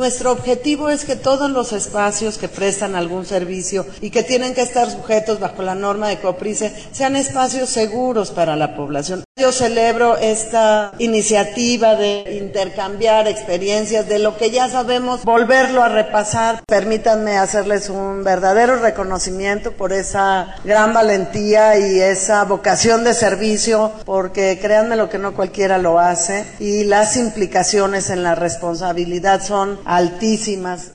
Nuestro objetivo es que todos los espacios que prestan algún servicio y que tienen que estar sujetos bajo la norma de COPRISE sean espacios seguros para la población. Yo celebro esta iniciativa de intercambiar experiencias de lo que ya sabemos, volverlo a repasar. Permítanme hacerles un verdadero reconocimiento por esa gran valentía y esa vocación de servicio, porque créanme lo que no cualquiera lo hace, y las implicaciones en la responsabilidad son altísimas.